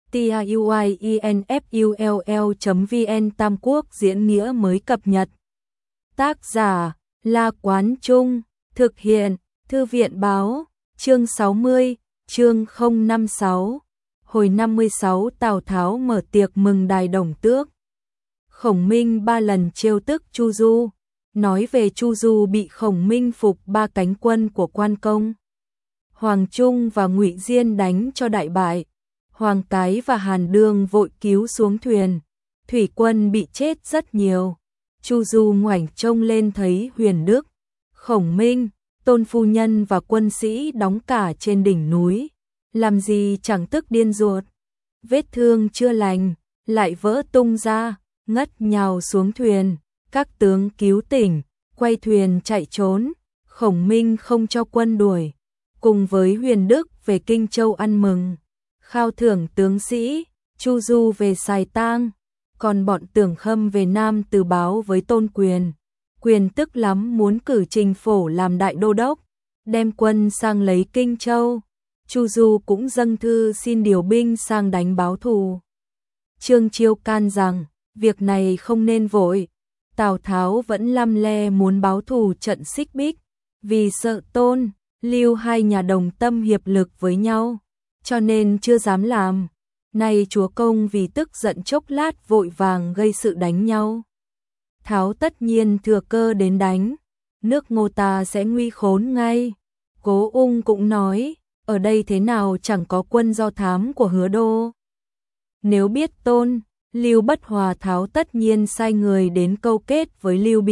tiuinfull.vn Tam Quốc diễn nghĩa mới cập nhật. Tác giả La Quán Trung, thực hiện Thư viện Báo, chương 60, chương 056. Hồi 56 Tào Tháo mở tiệc mừng Đài Đồng Tước. Khổng Minh 3 lần trêu tức Chu Du, nói về Chu Du bị Khổng Minh phục 3 cánh quân của Quan Công. Hoàng Trung và Ngụy Diên đánh cho đại bại, Hoàng Cái và Hàn Đương vội cứu xuống thuyền, thủy quân bị chết rất nhiều. Chu Du ngoảnh trông lên thấy Huyền Đức, Khổng Minh, Tôn Phu Nhân và quân sĩ đóng cả trên đỉnh núi, làm gì chẳng tức điên ruột. Vết thương chưa lành, lại vỡ tung ra, ngất nhào xuống thuyền, các tướng cứu tỉnh, quay thuyền chạy trốn, Khổng Minh không cho quân đuổi, cùng với Huyền Đức về Kinh Châu ăn mừng, khao thưởng tướng sĩ, Chu Du về Sài Tang, còn bọn Tưởng Khâm về Nam Từ báo với Tôn Quyền. Quyền tức lắm muốn cử Trình Phổ làm đại đô đốc, đem quân sang lấy Kinh Châu. Chu Du cũng dâng thư xin điều binh sang đánh báo thù. Trương Chiêu can rằng, việc này không nên vội. Tào Tháo vẫn lăm le muốn báo thù trận Xích Bích, vì sợ Tôn, Lưu hai nhà đồng tâm hiệp lực với nhau, cho nên chưa dám làm. Nay chúa công vì tức giận chốc lát vội vàng gây sự đánh nhau. Tháo tất nhiên thừa cơ đến đánh, nước Ngô ta sẽ nguy khốn ngay. Cố Ung cũng nói, ở đây thế nào chẳng có quân do thám của Hứa Đô. Nếu biết Tôn, Lưu bất hòa, Tháo tất nhiên sai người đến câu kết với Lưu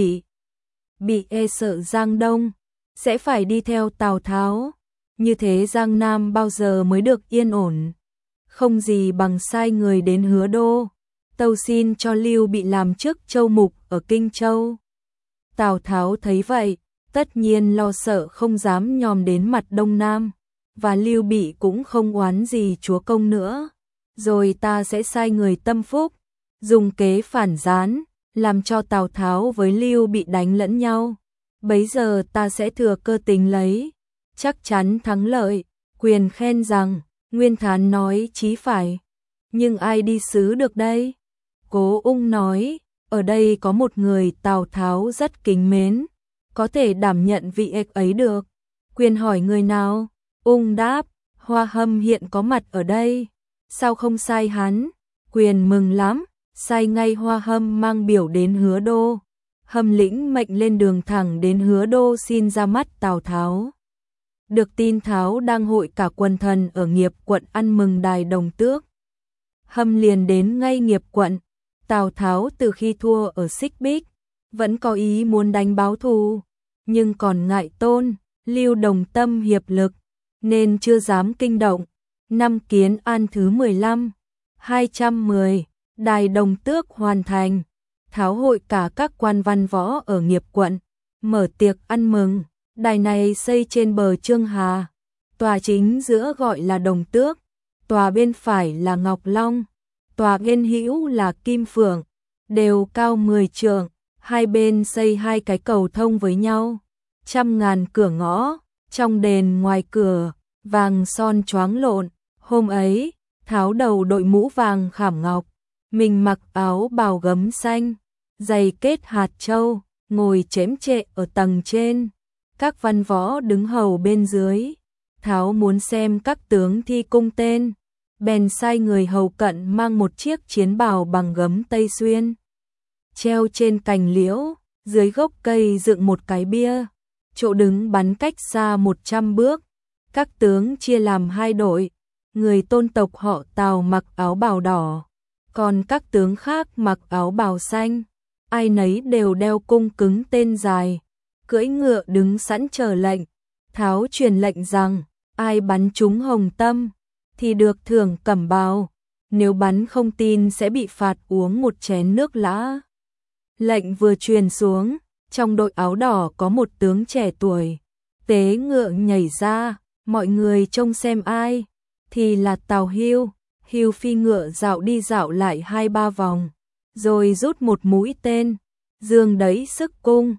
Bị e sợ Giang Đông sẽ phải đi theo Tào Tháo, như thế Giang Nam bao giờ mới được yên ổn. Không gì bằng sai người đến Hứa Đô, tâu xin cho Lưu Bị làm chức châu mục ở Kinh Châu. Tào Tháo thấy vậy, tất nhiên lo sợ không dám nhòm đến mặt Đông Nam, và Lưu Bị cũng không oán gì chúa công nữa. Rồi ta sẽ sai người tâm phúc, dùng kế phản gián, làm cho Tào Tháo với Lưu Bị đánh lẫn nhau. Bấy giờ ta sẽ thừa cơ tính lấy, chắc chắn thắng lợi. Quyền khen rằng, Nguyên Thán nói chí phải, nhưng ai đi sứ được đây? Cố Ung nói, ở đây có một người Tào Tháo rất kính mến, có thể đảm nhận vị ấy được. Quyền hỏi người nào? Ung đáp, Hoa Hâm hiện có mặt ở đây, sao không sai hắn? Quyền mừng lắm, sai ngay Hoa Hâm mang biểu đến Hứa Đô. Hâm lĩnh mệnh lên đường thẳng đến Hứa Đô xin ra mắt Tào Tháo. Được tin Tháo đang hội cả quần thần ở Nghiệp quận ăn mừng Đài Đồng Tước. Hâm liền đến ngay Nghiệp quận. Tào Tháo từ khi thua ở Xích Bích, vẫn có ý muốn đánh báo thù, nhưng còn ngại Tôn, Lưu đồng tâm hiệp lực, nên chưa dám kinh động. Năm Kiến An thứ 15, 210, Đài Đồng Tước hoàn thành. Tháo hội cả các quan văn võ ở Nghiệp quận, mở tiệc ăn mừng. Đài này xây trên bờ Trương Hà, tòa chính giữa gọi là Đồng Tước, tòa bên phải là Ngọc Long, tòa bên hữu là Kim Phượng, đều cao 10 trượng, hai bên xây hai cái cầu thông với nhau, 100.000 cửa ngõ, trong đền ngoài cửa, vàng son choáng lộn. Hôm ấy, Tháo đầu đội mũ vàng khảm ngọc, mình mặc áo bào gấm xanh, giày kết hạt châu, ngồi chém trệ ở tầng trên. Các văn võ đứng hầu bên dưới. Tháo muốn xem các tướng thi cung tên, bèn sai người hầu cận mang một chiếc chiến bào bằng gấm Tây Xuyên, treo trên cành liễu, dưới gốc cây dựng một cái bia, chỗ đứng bắn cách xa 100 bước. Các tướng chia làm hai đội, người tôn tộc họ Tào mặc áo bào đỏ, còn các tướng khác mặc áo bào xanh, ai nấy đều đeo cung cứng tên dài, cưỡi ngựa đứng sẵn chờ lệnh. Tháo truyền lệnh rằng, ai bắn trúng hồng tâm, thì được thưởng cẩm bào, nếu bắn không tin sẽ bị phạt uống một chén nước lã. Lệnh vừa truyền xuống, trong đội áo đỏ có một tướng trẻ tuổi, tế ngựa nhảy ra, mọi người trông xem ai, thì là Tào Hưu. Hưu phi ngựa dạo đi dạo lại 2-3 vòng, rồi rút một mũi tên, dương đẩy sức cung,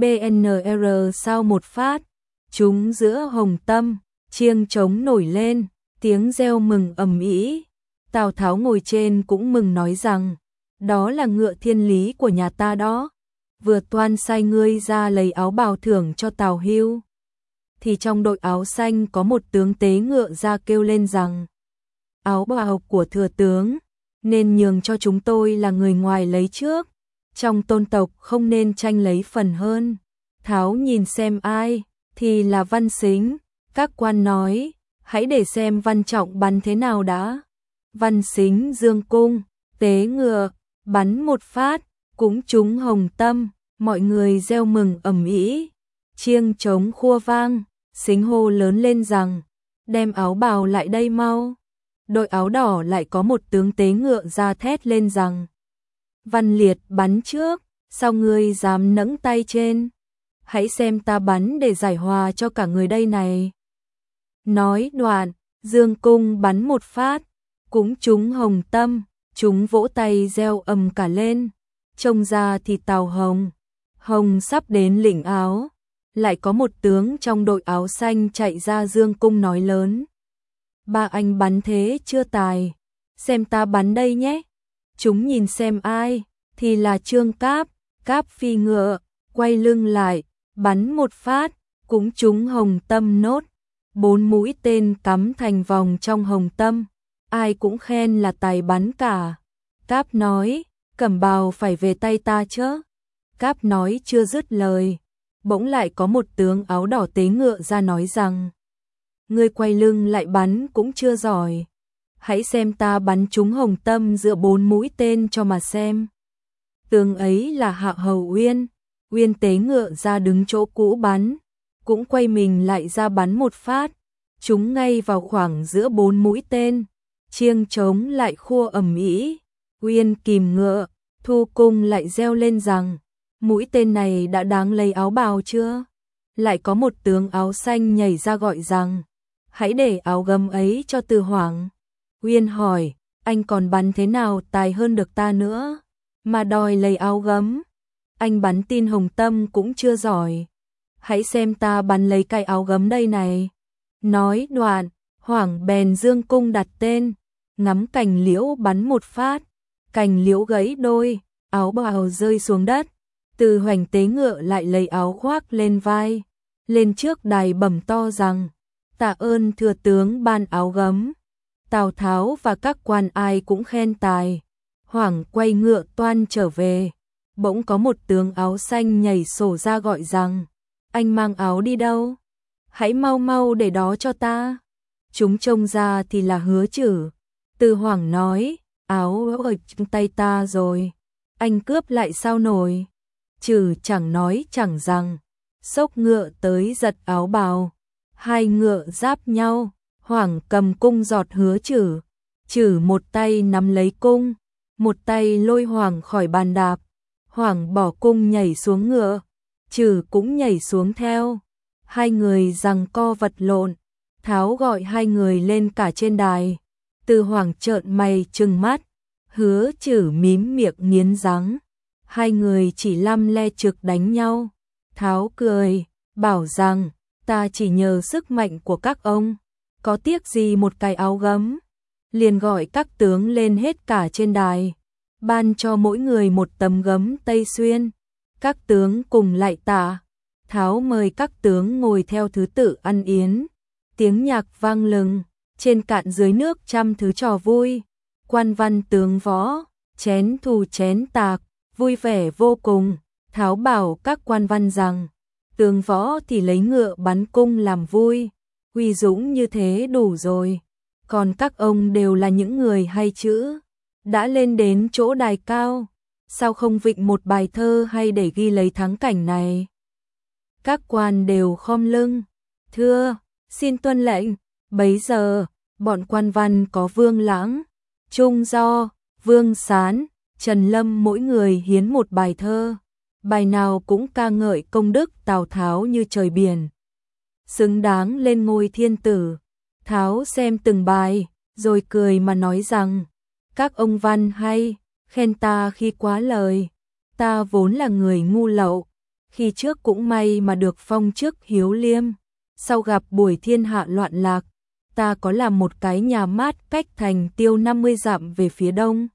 BNR sau một phát, trúng giữa hồng tâm, chiêng trống nổi lên, tiếng reo mừng ầm ĩ. Tào Tháo ngồi trên cũng mừng nói rằng, đó là ngựa thiên lý của nhà ta đó. Vừa toan sai ngươi ra lấy áo bào thưởng cho Tào Hưu, thì trong đội áo xanh có một tướng tế ngựa ra kêu lên rằng, áo bào của thừa tướng nên nhường cho chúng tôi là người ngoài lấy trước, trong tôn tộc không nên tranh lấy phần hơn. Tháo nhìn xem ai, thì là Văn Sính. Các quan nói, hãy để xem Văn Trọng bắn thế nào đã. Văn Sính dương cung, tế ngựa, bắn một phát, cũng trúng hồng tâm, mọi người reo mừng ầm ĩ, chiêng trống khua vang. Sính hô lớn lên rằng, đem áo bào lại đây mau. Đội áo đỏ lại có một tướng tế ngựa ra thét lên rằng, Văn Liệt bắn trước, sao ngươi dám nẫng tay trên? Hãy xem ta bắn để giải hòa cho cả người đây này. Nói đoạn, dương cung bắn một phát, cũng trúng hồng tâm, chúng vỗ tay reo ầm cả lên. Trông ra thì Tào Hồng sắp đến lĩnh áo, lại có một tướng trong đội áo xanh chạy ra dương cung nói lớn, ba anh bắn thế chưa tài, xem ta bắn đây nhé. Chúng nhìn xem ai, thì là Trương Cáp. Cáp phi ngựa, quay lưng lại, bắn một phát, cũng trúng hồng tâm nốt. 4 mũi tên cắm thành vòng trong hồng tâm, ai cũng khen là tài bắn cả. Cáp nói, cẩm bào phải về tay ta chứ. Cáp nói chưa dứt lời, bỗng lại có một tướng áo đỏ tế ngựa ra nói rằng, ngươi quay lưng lại bắn cũng chưa giỏi, hãy xem ta bắn trúng hồng tâm giữa 4 mũi tên cho mà xem. Tướng ấy là Hạ Hầu Uyên. Uyên tế ngựa ra đứng chỗ cũ bắn, cũng quay mình lại ra bắn một phát, trúng ngay vào khoảng giữa 4 mũi tên. Chiêng trống lại khua ầm ĩ, Uyên kìm ngựa, thu cung lại reo lên rằng, mũi tên này đã đáng lấy áo bào chưa? Lại có một tướng áo xanh nhảy ra gọi rằng, hãy để áo gấm ấy cho Từ Hoảng. Uyên hỏi, anh còn bắn thế nào tài hơn được ta nữa, mà đòi lấy áo gấm? Anh bắn tin hồng tâm cũng chưa giỏi, hãy xem ta bắn lấy cái áo gấm đây này. Nói đoạn, Hoảng bèn dương cung đặt tên, ngắm cành liễu bắn một phát, cành liễu gãy đôi, áo bào rơi xuống đất. Từ Hoành tế ngựa lại lấy áo khoác lên vai, lên trước đài bẩm to rằng, tạ ơn thừa tướng ban áo gấm. Tào Tháo và các quan ai cũng khen tài. Hoảng quay ngựa toan trở về, bỗng có một tướng áo xanh nhảy sổ ra gọi rằng, anh mang áo đi đâu? Hãy mau mau để đó cho ta. Chúng trông ra thì là Hứa Chử. Từ Hoảng nói, áo ở trong tay ta rồi, anh cướp lại sao nổi. Chử chẳng nói chẳng rằng, xốc ngựa tới giật áo bào. Hai ngựa giáp nhau, Hoảng cầm cung giọt Hứa Chử. Chử một tay nắm lấy cung, một tay lôi Hoảng khỏi bàn đạp. Hoảng bỏ cung nhảy xuống ngựa, Chử cũng nhảy xuống theo. Hai người giằng co vật lộn. Tháo gọi hai người lên cả trên đài. Từ Hoảng trợn mày trừng mắt, Hứa Chử mím miệng nghiến răng. Hai người chỉ lăm le trực đánh nhau. Tháo cười, bảo rằng, ta chỉ nhờ sức mạnh của các ông, có tiếc gì một cái áo gấm. Liền gọi các tướng lên hết cả trên đài, ban cho mỗi người một tấm gấm tây xuyên. Các tướng cùng lại tạ. Tháo mời các tướng ngồi theo thứ tự ăn yến. Tiếng nhạc vang lừng, trên cạn dưới nước trăm thứ trò vui. Quan văn tướng võ, chén thù chén tạc, vui vẻ vô cùng. Tháo bảo các quan văn rằng, tướng võ thì lấy ngựa bắn cung làm vui, uy dũng như thế đủ rồi. Còn các ông đều là những người hay chữ, đã lên đến chỗ đài cao, sao không vịnh một bài thơ hay để ghi lấy thắng cảnh này? Các quan đều khom lưng, thưa, xin tuân lệnh. Bấy giờ, bọn quan văn có Vương Lãng, Trung Do, Vương Sán, Trần Lâm mỗi người hiến một bài thơ. Bài nào cũng ca ngợi công đức Tào Tháo như trời biển, xứng đáng lên ngôi thiên tử. Tháo xem từng bài, rồi cười mà nói rằng, các ông văn hay, khen ta khi quá lời. Ta vốn là người ngu lậu, khi trước cũng may mà được phong chức hiếu liêm, sau gặp buổi thiên hạ loạn lạc, ta có làm một cái nhà mát cách Thành Tiêu 50 dặm về phía đông.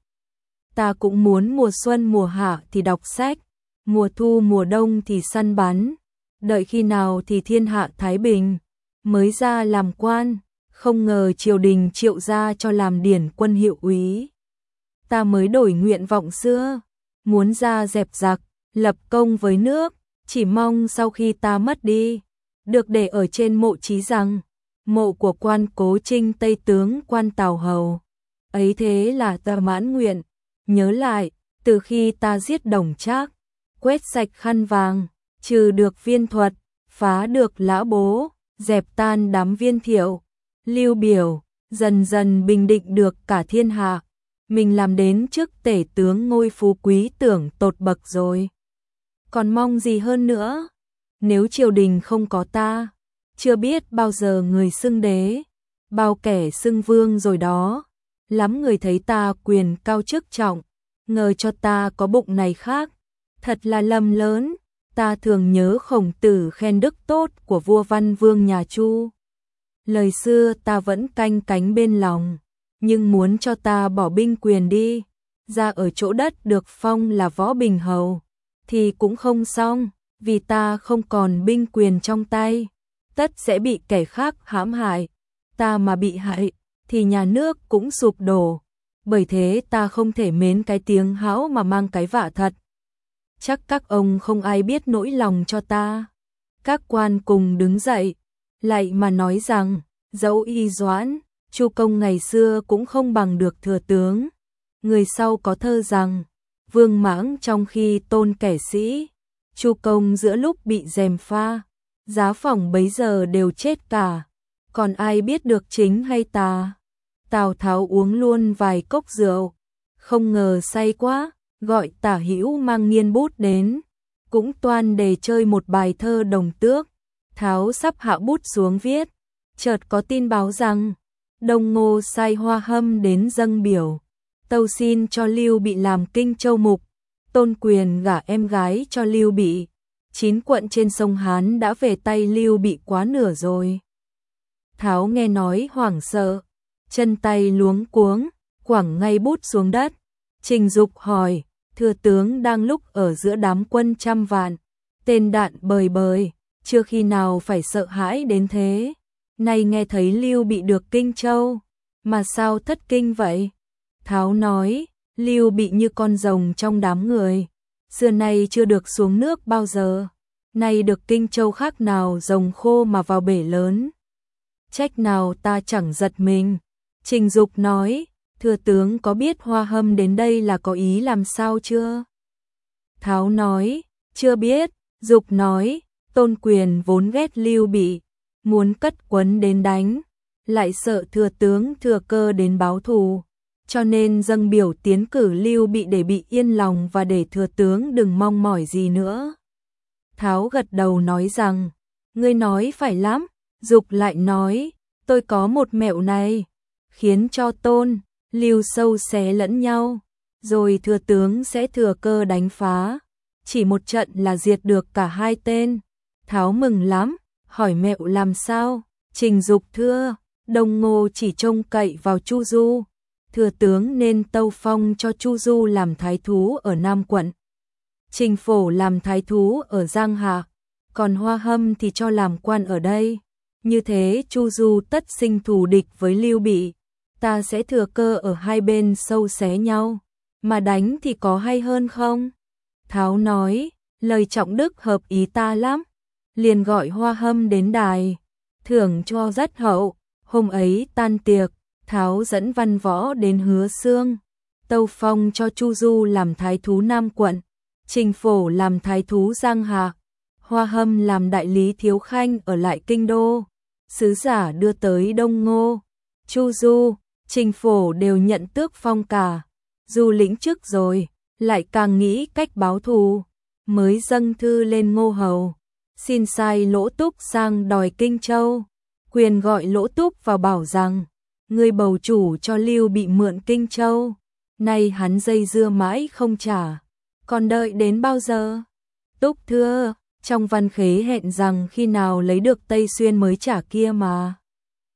Ta cũng muốn mùa xuân mùa hạ thì đọc sách, mùa thu mùa đông thì săn bắn, đợi khi nào thì thiên hạ thái bình, mới ra làm quan, không ngờ triều đình triệu ra cho làm điển quân hiệu úy. Ta mới đổi nguyện vọng xưa, muốn ra dẹp giặc, lập công với nước, chỉ mong sau khi ta mất đi, được để ở trên mộ Chí Rằng, mộ của quan Cố Trinh Tây tướng quan Tào Hầu. Ấy thế là ta mãn nguyện. Nhớ lại, từ khi ta giết Đồng Trác, quét sạch Khăn Vàng, trừ được Viên Thuật, phá được Lã Bố, dẹp tan đám Viên Thiệu, Lưu Biểu, dần dần bình định được cả thiên hạ, mình làm đến chức tể tướng ngôi phú quý tưởng tột bậc rồi. Còn mong gì hơn nữa? Nếu triều đình không có ta, chưa biết bao giờ người xưng đế, bao kẻ xưng vương rồi đó. Lắm người thấy ta quyền cao chức trọng, ngờ cho ta có bụng này khác, thật là lầm lớn. Ta thường nhớ Khổng Tử khen đức tốt của vua Văn Vương nhà Chu. Lời xưa ta vẫn canh cánh bên lòng, nhưng muốn cho ta bỏ binh quyền đi, ra ở chỗ đất được phong là Võ Bình Hầu, thì cũng không xong, vì ta không còn binh quyền trong tay, tất sẽ bị kẻ khác hãm hại. Ta mà bị hại, thì nhà nước cũng sụp đổ, bởi thế ta không thể mến cái tiếng hão mà mang cái vạ thật. Chắc các ông không ai biết nỗi lòng cho ta. Các quan cùng đứng dậy, lại mà nói rằng, dẫu Y Doãn, Chu Công ngày xưa cũng không bằng được thừa tướng. Người sau có thơ rằng, Vương Mãng trong khi tôn kẻ sĩ, Chu Công giữa lúc bị gièm pha, giá phòng bấy giờ đều chết cả, còn ai biết được chính hay tà. Tào Tháo uống luôn vài cốc rượu, không ngờ say quá, gọi Tả Hữu mang nghiên bút đến, cũng toan để chơi một bài thơ Đồng Tước. Tháo sắp hạ bút xuống viết, chợt có tin báo rằng Đông Ngô sai Hoa Hâm đến dâng biểu, tâu xin cho Lưu Bị làm Kinh Châu mục, tôn quyền gả em gái cho Lưu Bị. 9 quận trên sông Hán đã về tay Lưu Bị quá nửa rồi. Tháo nghe nói hoảng sợ, chân tay luống cuống, quẳng ngay bút xuống đất. Trình Dục hỏi, thừa tướng đang lúc ở giữa đám quân trăm vạn, tên đạn bời bời, chưa khi nào phải sợ hãi đến thế. Nay nghe thấy Lưu Bị được Kinh Châu, mà sao thất kinh vậy? Tháo nói, Lưu Bị như con rồng trong đám người, xưa nay chưa được xuống nước bao giờ, nay được Kinh Châu khác nào rồng khô mà vào bể lớn. Trách nào ta chẳng giật mình. Trình Dục nói, thừa tướng có biết Hoa Hâm đến đây là có ý làm sao chưa? Tháo nói, chưa biết. Dục nói, tôn quyền vốn ghét Lưu Bị, muốn cất quấn đến đánh, lại sợ thừa tướng thừa cơ đến báo thù, cho nên dâng biểu tiến cử Lưu Bị để bị yên lòng và để thừa tướng đừng mong mỏi gì nữa. Tháo gật đầu nói rằng, ngươi nói phải lắm. Dục lại nói, tôi có một mẹo này, khiến cho Tôn, Lưu sâu xé lẫn nhau, rồi thừa tướng sẽ thừa cơ đánh phá, chỉ một trận là diệt được cả hai tên. Tháo mừng lắm, hỏi mẹo làm sao? Trình Dục thưa, Đông Ngô chỉ trông cậy vào Chu Du, thừa tướng nên tâu phong cho Chu Du làm thái thú ở Nam quận, Trình Phổ làm thái thú ở Giang Hạ, còn Hoa Hâm thì cho làm quan ở đây. Như thế Chu Du tất sinh thù địch với Lưu Bị, ta sẽ thừa cơ ở hai bên sâu xé nhau, mà đánh thì có hay hơn không? Tháo nói, lời trọng đức hợp ý ta lắm, liền gọi Hoa Hâm đến đài, thưởng cho rất hậu. Hôm ấy tan tiệc, Tháo dẫn văn võ đến Hứa Xương, tâu phong cho Chu Du làm thái thú Nam quận, Trình Phổ làm thái thú Giang Hạ, Hoa Hâm làm đại lý thiếu khanh ở lại kinh đô. Sứ giả đưa tới Đông Ngô, Chu Du, Trình Phổ đều nhận tước phong cả. Du lĩnh chức rồi, lại càng nghĩ cách báo thù, mới dâng thư lên Ngô Hầu, xin sai Lỗ Túc sang đòi Kinh Châu. Quyền gọi Lỗ Túc vào bảo rằng, người bầu chủ cho Lưu Bị mượn Kinh Châu, nay hắn dây dưa mãi không trả, còn đợi đến bao giờ? Túc thưa, trong văn khế hẹn rằng khi nào lấy được Tây Xuyên mới trả kia mà.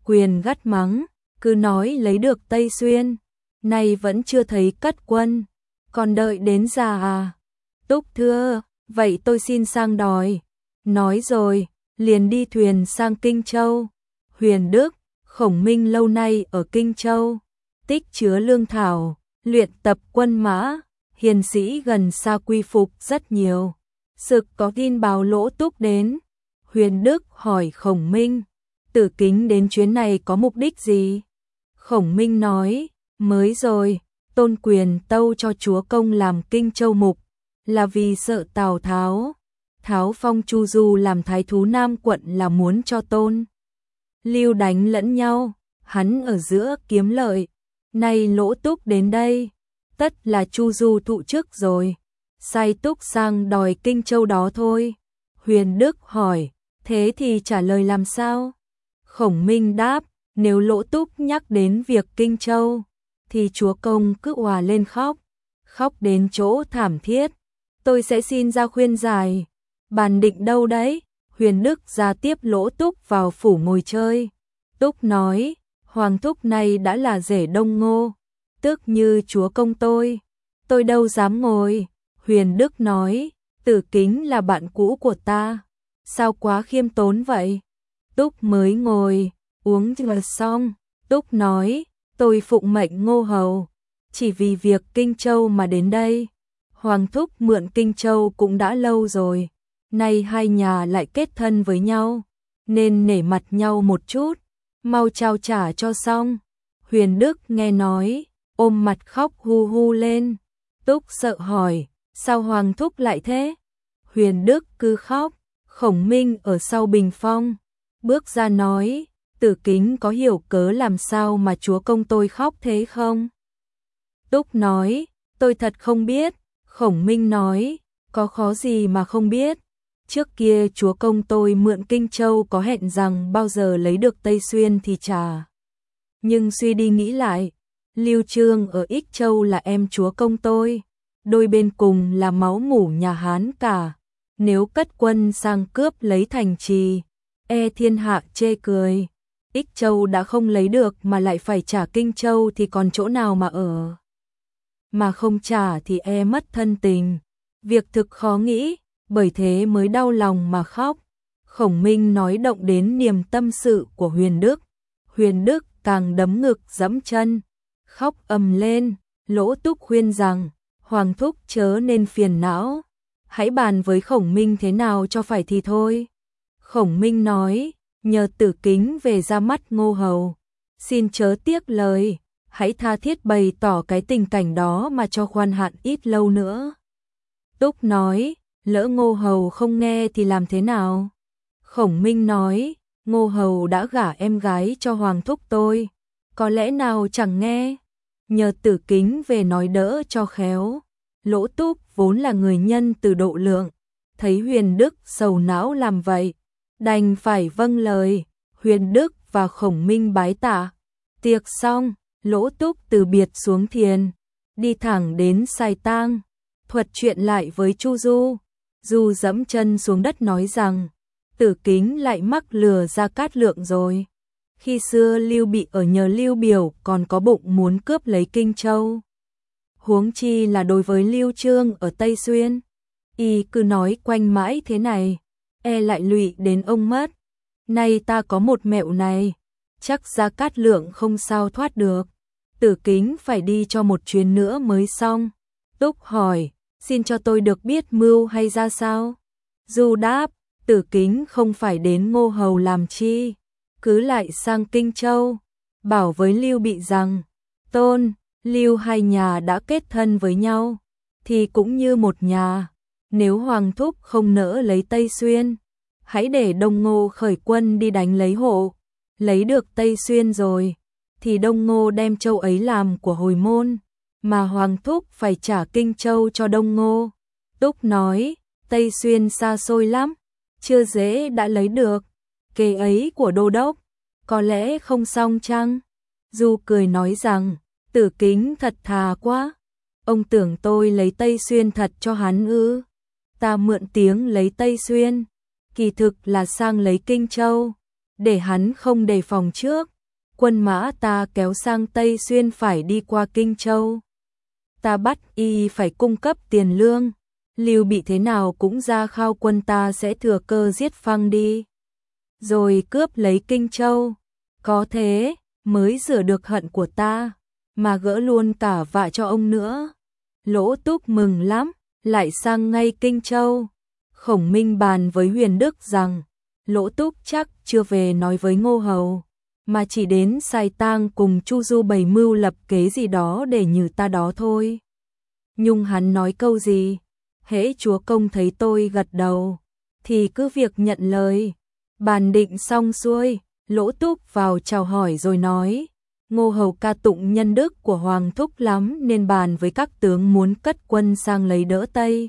Quyền gắt mắng, cứ nói lấy được Tây Xuyên, nay vẫn chưa thấy cất quân, còn đợi đến già à? Túc thưa, vậy tôi xin sang đòi. Nói rồi, liền đi thuyền sang Kinh Châu. Huyền Đức, Khổng Minh lâu nay ở Kinh Châu, tích chứa lương thảo, luyện tập quân mã, hiền sĩ gần xa quy phục rất nhiều. Sực có tin báo Lỗ Túc đến. Huyền Đức hỏi Khổng Minh, Tử Kính đến chuyến này có mục đích gì? Khổng Minh nói, mới rồi, Tôn Quyền tâu cho chúa công làm Kinh Châu mục, là vì sợ Tào Tháo phong Chu Du làm thái thú Nam quận là muốn cho Tôn Lưu đánh lẫn nhau, hắn ở giữa kiếm lợi. Nay Lỗ Túc đến đây, tất là Chu Du thụ chức rồi, sai Túc sang đòi Kinh Châu đó thôi. Huyền Đức hỏi, thế thì trả lời làm sao? Khổng Minh đáp, nếu Lỗ Túc nhắc đến việc Kinh Châu, thì chúa công cứ òa lên khóc đến chỗ thảm thiết. Tôi sẽ xin ra khuyên giải. Bàn định đâu đấy? Huyền Đức ra tiếp Lỗ Túc vào phủ ngồi chơi. Túc nói, Hoàng thúc này đã là rể Đông Ngô, tức như chúa công tôi đâu dám ngồi. Huyền Đức nói, Tử Kính là bạn cũ của ta, sao quá khiêm tốn vậy? Túc mới ngồi, uống trà xong, Túc nói, tôi phụng mệnh Ngô hầu, chỉ vì việc Kinh Châu mà đến đây. Hoàng thúc mượn Kinh Châu cũng đã lâu rồi, nay hai nhà lại kết thân với nhau, nên nể mặt nhau một chút, mau trao trả cho xong. Huyền Đức nghe nói, ôm mặt khóc hu hu lên. Túc sợ hỏi, sao Hoàng thúc lại thế? Huyền Đức cứ khóc. Khổng Minh ở sau bình phong, bước ra nói, Tử Kính có hiểu cớ làm sao mà chúa công tôi khóc thế không? Túc nói, tôi thật không biết. Khổng Minh nói, có khó gì mà không biết. Trước kia chúa công tôi mượn Kinh Châu có hẹn rằng bao giờ lấy được Tây Xuyên thì trả. Nhưng suy đi nghĩ lại, Lưu Trương ở Ích Châu là em chúa công tôi, đôi bên cùng là máu mủ nhà Hán cả. Nếu cất quân sang cướp lấy thành trì, thiên hạ chê cười. Ích Châu đã không lấy được mà lại phải trả Kinh Châu thì còn chỗ nào mà ở. Mà không trả thì mất thân tình. Việc thực khó nghĩ, bởi thế mới đau lòng mà khóc. Khổng Minh nói động đến niềm tâm sự của Huyền Đức. Huyền Đức càng đấm ngực giẫm chân, khóc ầm lên. Lỗ Túc khuyên rằng, Hoàng thúc chớ nên phiền não, hãy bàn với Khổng Minh thế nào cho phải thì thôi. Khổng Minh nói, nhờ Tử Kính về ra mắt Ngô hầu, xin chớ tiếc lời, hãy tha thiết bày tỏ cái tình cảnh đó mà cho khoan hạn ít lâu nữa. Túc nói, lỡ Ngô hầu không nghe thì làm thế nào? Khổng Minh nói, Ngô hầu đã gả em gái cho Hoàng thúc tôi, có lẽ nào chẳng nghe, nhờ Tử Kính về nói đỡ cho khéo. Lỗ Túc vốn là người nhân từ độ lượng, thấy Huyền Đức sầu não làm vậy, đành phải vâng lời. Huyền Đức và Khổng Minh bái tạ. Tiệc xong, Lỗ Túc từ biệt xuống thiền, đi thẳng đến Sai Tang, thuật chuyện lại với Chu Du. Du dẫm chân xuống đất nói rằng, Tử Kính lại mắc lừa Gia Cát Lượng rồi. Khi xưa Lưu Bị ở nhờ Lưu Biểu còn có bụng muốn cướp lấy Kinh Châu, huống chi là đối với Lưu Trương ở Tây Xuyên. Y cứ nói quanh mãi thế này, lại lụy đến ông mất. Nay ta có một mẹo này, chắc Gia Cát Lượng không sao thoát được. Tử Kính phải đi cho một chuyến nữa mới xong. Túc hỏi, xin cho tôi được biết mưu hay ra sao? Du đáp, Tử Kính không phải đến Ngô hầu làm chi, cứ lại sang Kinh Châu, bảo với Lưu Bị rằng, Tôn, Lưu hai nhà đã kết thân với nhau, thì cũng như một nhà. Nếu Hoàng thúc không nỡ lấy Tây Xuyên, hãy để Đông Ngô khởi quân đi đánh lấy Hộ. Lấy được Tây Xuyên rồi, thì Đông Ngô đem châu ấy làm của Hồi Môn, mà Hoàng thúc phải trả Kinh Châu cho Đông Ngô. Túc nói, Tây Xuyên xa xôi lắm, chưa dễ đã lấy được. Kế ấy của Đô Đốc, có lẽ không xong chăng? Du cười nói rằng, Tử Kính thật thà quá. Ông tưởng tôi lấy Tây Xuyên thật cho hắn ư? Ta mượn tiếng lấy Tây Xuyên, kỳ thực là sang lấy Kinh Châu, để hắn không đề phòng trước. quân mã ta kéo sang Tây Xuyên phải đi qua Kinh Châu. Ta bắt y phải cung cấp tiền lương, Lưu Bị thế nào cũng ra khao quân, ta sẽ thừa cơ giết phăng đi, rồi cướp lấy Kinh Châu, có thế mới rửa được hận của ta, mà gỡ luôn cả vạ cho ông nữa. Lỗ Túc mừng lắm, lại sang ngay Kinh Châu. Khổng Minh bàn với Huyền Đức rằng, Lỗ Túc chắc chưa về nói với Ngô Hầu, mà chỉ đến Sai Tang cùng Chu Du bày mưu lập kế gì đó để nhử ta đó thôi. Nhưng hắn nói câu gì? Hễ chúa công thấy tôi gật đầu, thì cứ việc nhận lời. Bàn định xong xuôi, Lỗ Túc vào chào hỏi rồi nói, Ngô Hầu ca tụng nhân đức của Hoàng thúc lắm, nên bàn với các tướng muốn cất quân sang lấy đỡ Tây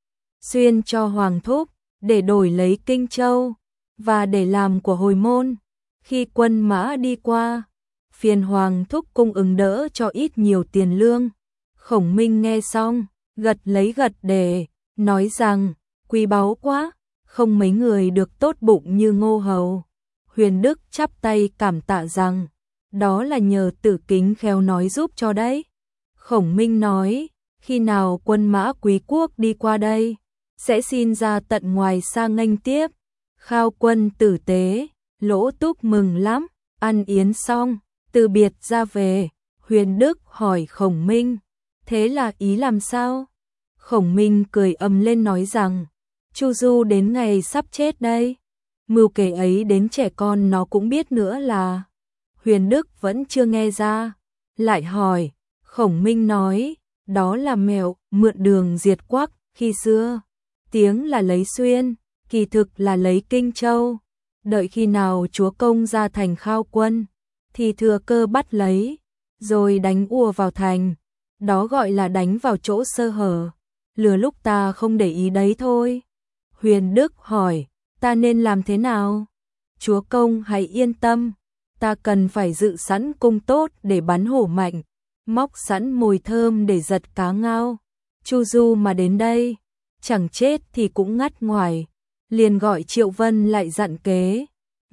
Xuyên cho Hoàng thúc, để đổi lấy Kinh Châu, và để làm của hồi môn. Khi quân mã đi qua, phiền Hoàng thúc cung ứng đỡ cho ít nhiều tiền lương. Khổng Minh nghe xong, gật lấy gật để, nói rằng, quý báu quá, không mấy người được tốt bụng như Ngô Hầu. Huyền Đức chắp tay cảm tạ rằng, đó là nhờ Tử Kính khéo nói giúp cho đấy. Khổng Minh nói, khi nào quân mã quý quốc đi qua đây, sẽ xin ra tận ngoài sang nghênh tiếp, khao quân tử tế. Lỗ Túc mừng lắm, ăn yến xong, từ biệt ra về. Huyền Đức hỏi Khổng Minh, thế là ý làm sao? Khổng Minh cười ầm lên nói rằng, Chu Du đến ngày sắp chết đây, mưu kế ấy đến trẻ con nó cũng biết nữa là. Huyền Đức vẫn chưa nghe ra, lại hỏi. Khổng Minh nói, đó là mẹo mượn đường diệt Quắc, khi xưa tiếng là lấy Xuyên, kỳ thực là lấy Kinh Châu. Đợi khi nào chúa công ra thành khao quân, thì thừa cơ bắt lấy, rồi đánh ùa vào thành. Đó gọi là đánh vào chỗ sơ hở, lừa lúc ta không để ý đấy thôi. Huyền Đức hỏi, ta nên làm thế nào? Chúa công hãy yên tâm, ta cần phải dự sẵn cung tốt để bắn hổ mạnh, móc sẵn mồi thơm để giật cá ngao. Chu Du mà đến đây, chẳng chết thì cũng ngắt ngoài. Liền gọi Triệu Vân lại dặn kế,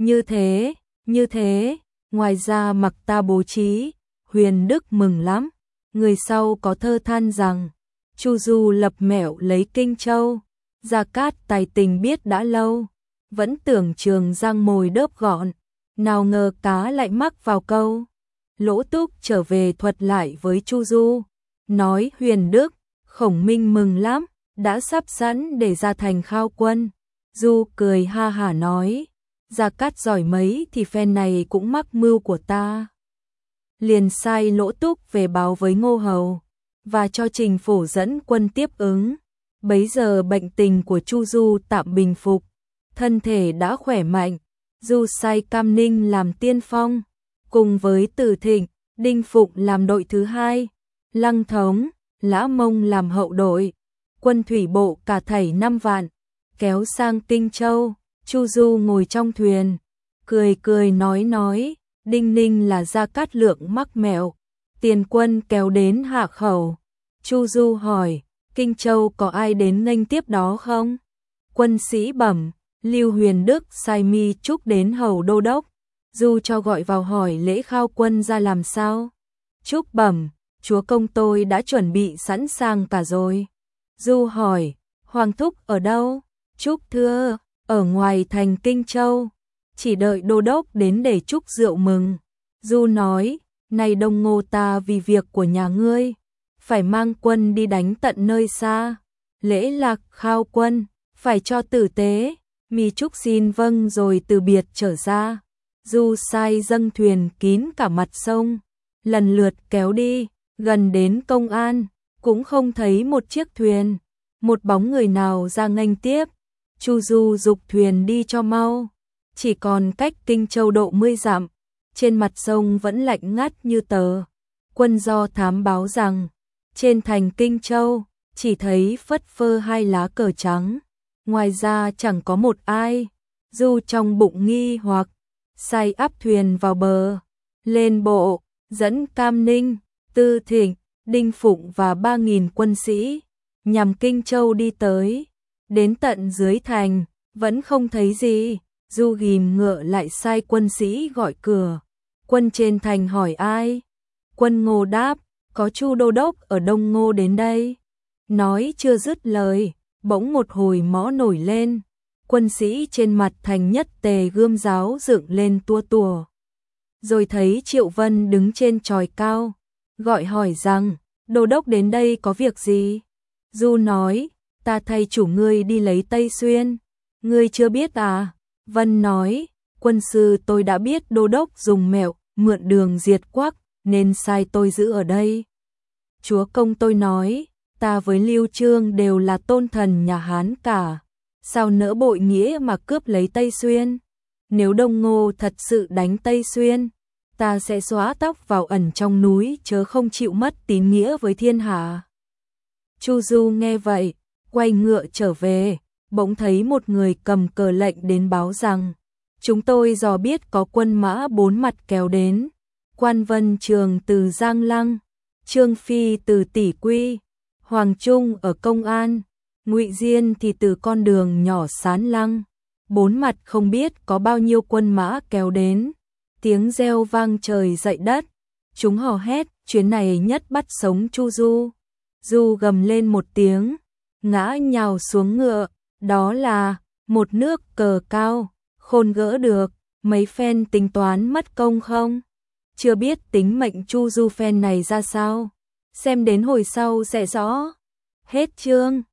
như thế, ngoài ra mặc ta bố trí. Huyền Đức mừng lắm, người sau có thơ than rằng, Chu Du lập mẹo lấy Kinh Châu, Gia Cát tài tình biết đã lâu, vẫn tưởng Trường Giang mồi đớp gọn, nào ngờ cá lại mắc vào câu. Lỗ Túc trở về thuật lại với Chu Du, nói Huyền Đức, Khổng Minh mừng lắm, đã sắp sẵn để ra thành khao quân. Du cười ha hả nói, Gia Cát giỏi mấy thì phen này cũng mắc mưu của ta. Liền sai Lỗ Túc về báo với Ngô Hầu, và cho Trình Phổ dẫn quân tiếp ứng. Bấy giờ bệnh tình của Chu Du tạm bình phục, thân thể đã khỏe mạnh. Du sai Cam Ninh làm tiên phong, cùng với Từ Thịnh, Đinh Phụng làm đội thứ hai, Lăng Thống, Lã Mông làm hậu đội. Quân thủy bộ cả thảy 5 vạn, kéo sang Kinh Châu. Chu Du ngồi trong thuyền, cười nói, Đinh Ninh là Gia Cát Lượng mắc mẹo, tiền quân kéo đến hạ khẩu. Chu Du hỏi, Kinh Châu có ai đến nghênh tiếp đó không? Quân sĩ bẩm, Lưu Huyền Đức sai Mi Trúc đến hầu đô đốc. Du cho gọi vào hỏi lễ khao quân ra làm sao. Trúc bẩm, chúa công tôi đã chuẩn bị sẵn sàng cả rồi. Du hỏi, Hoàng thúc ở đâu? Trúc thưa, ở ngoài thành Kinh Châu, chỉ đợi đô đốc đến để chúc rượu mừng. Du nói, này Đông Ngô, ta vì việc của nhà ngươi, phải mang quân đi đánh tận nơi xa. Lễ lạc khao quân, phải cho tử tế. Mi Trúc xin vâng rồi từ biệt trở ra. Du sai dâng thuyền kín cả mặt sông, lần lượt kéo đi, gần đến Công An, cũng không thấy một chiếc thuyền, một bóng người nào ra nghênh tiếp. Chu Du giục thuyền đi cho mau, chỉ còn cách Kinh Châu độ 10 dặm, trên mặt sông vẫn lạnh ngắt như tờ. Quân do thám báo rằng, trên thành Kinh Châu, chỉ thấy phất phơ 2 lá cờ trắng, ngoài ra chẳng có một ai. Du trong bụng nghi hoặc, sai áp thuyền vào bờ, lên bộ, dẫn Cam Ninh, Tư Thịnh, Đinh Phụng và 3.000 quân sĩ, nhằm Kinh Châu đi tới. Đến tận dưới thành, vẫn không thấy gì. Du ghìm ngựa lại sai quân sĩ gọi cửa. Quân trên thành hỏi ai? Quân Ngô đáp, có Chu đô đốc ở Đông Ngô đến đây. Nói chưa dứt lời, bỗng một hồi mõ nổi lên. Quân sĩ trên mặt thành nhất tề gươm giáo dựng lên tua tùa. Rồi thấy Triệu Vân đứng trên chòi cao, gọi hỏi rằng, đô đốc đến đây có việc gì? Du nói, ta thay chủ ngươi đi lấy Tây Xuyên. Ngươi chưa biết à? Vân nói, quân sư tôi đã biết đô đốc dùng mẹo, mượn đường diệt Quắc, nên sai tôi giữ ở đây. Chúa công tôi nói, ta với Lưu Trương đều là tôn thần nhà Hán cả. Sao nỡ bội nghĩa mà cướp lấy Tây Xuyên? Nếu Đông Ngô thật sự đánh Tây Xuyên, ta sẽ xóa tóc vào ẩn trong núi chớ không chịu mất tín nghĩa với thiên hạ. Chu Du nghe vậy, quay ngựa trở về, bỗng thấy một người cầm cờ lệnh đến báo rằng, chúng tôi dò biết có quân mã 4 mặt kéo đến, Quan Vân Trường từ Giang Lăng, Trương Phi từ Tỷ Quy, Hoàng Trung ở Công An, Ngụy Diên thì từ con đường nhỏ Sán Lăng. 4 mặt không biết có bao nhiêu quân mã kéo đến. Tiếng reo vang trời dậy đất. Chúng hò hét, chuyến này nhất bắt sống Chu Du. Du gầm lên một tiếng, ngã nhào xuống ngựa. Đó là một nước cờ cao, khôn gỡ được. Mấy phen tính toán mất công không? Chưa biết tính mệnh Chu Du phen này ra sao. Xem đến hồi sau sẽ rõ. Hết chương.